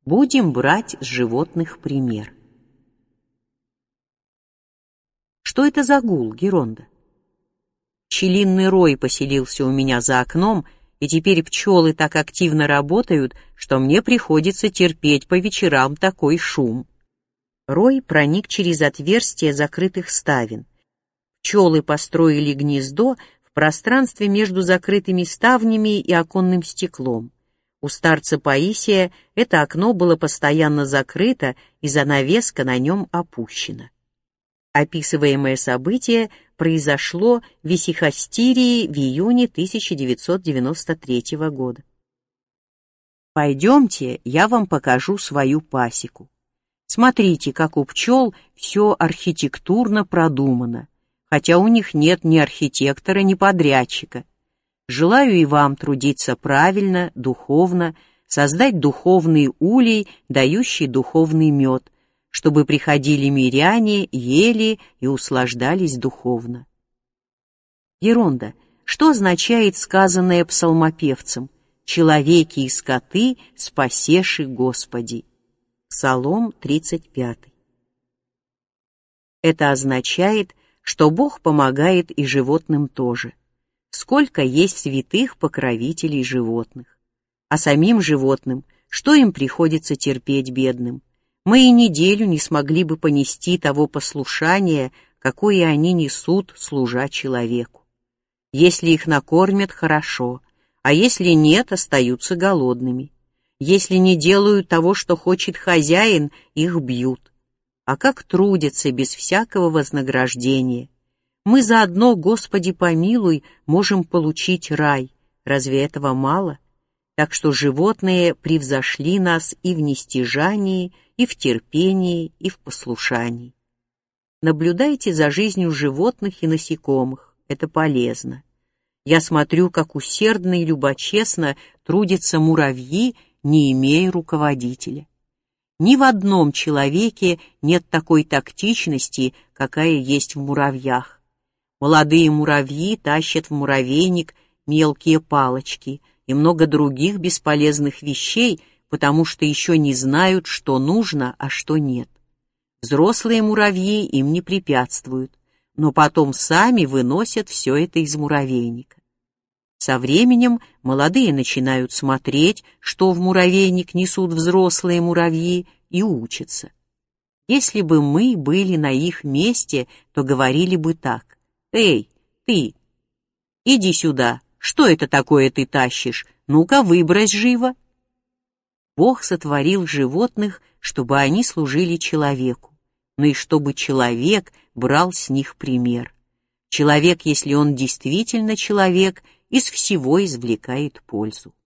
Будем брать с животных пример. Что это за гул, Геронда? Пчелиный рой поселился у меня за окном, и теперь пчелы так активно работают, что мне приходится терпеть по вечерам такой шум. Рой проник через отверстия закрытых ставен. Пчелы построили гнездо в пространстве между закрытыми ставнями и оконным стеклом. У старца Паисия это окно было постоянно закрыто, и занавеска на нем опущена. Описываемое событие произошло в Исихастирии в июне 1993 года. Пойдемте, я вам покажу свою пасеку. Смотрите, как у пчел все архитектурно продумано, хотя у них нет ни архитектора, ни подрядчика. Желаю и вам трудиться правильно, духовно, создать духовный улей, дающий духовный мед, чтобы приходили миряне, ели и услаждались духовно. Геронда, что означает сказанное псалмопевцем «Человеки и скоты, спасеши Господи»? Псалом 35. Это означает, что Бог помогает и животным тоже. Сколько есть святых покровителей животных. А самим животным, что им приходится терпеть бедным? Мы и неделю не смогли бы понести того послушания, какое они несут, служа человеку. Если их накормят, хорошо, а если нет, остаются голодными. Если не делают того, что хочет хозяин, их бьют. А как трудятся без всякого вознаграждения. Мы заодно, Господи помилуй, можем получить рай. Разве этого мало? Так что животные превзошли нас и в нестяжании, и в терпении, и в послушании. Наблюдайте за жизнью животных и насекомых, это полезно. Я смотрю, как усердно и любочестно трудятся муравьи, не имея руководителя. Ни в одном человеке нет такой тактичности, какая есть в муравьях. Молодые муравьи тащат в муравейник мелкие палочки и много других бесполезных вещей, потому что еще не знают, что нужно, а что нет. Взрослые муравьи им не препятствуют, но потом сами выносят все это из муравейника. Со временем молодые начинают смотреть, что в муравейник несут взрослые муравьи, и учатся. Если бы мы были на их месте, то говорили бы так: «Эй, ты, иди сюда, что это такое ты тащишь? Ну-ка, выбрось живо». Бог сотворил животных, чтобы они служили человеку, но и чтобы человек брал с них пример. Человек, если он действительно человек, из всего извлекает пользу.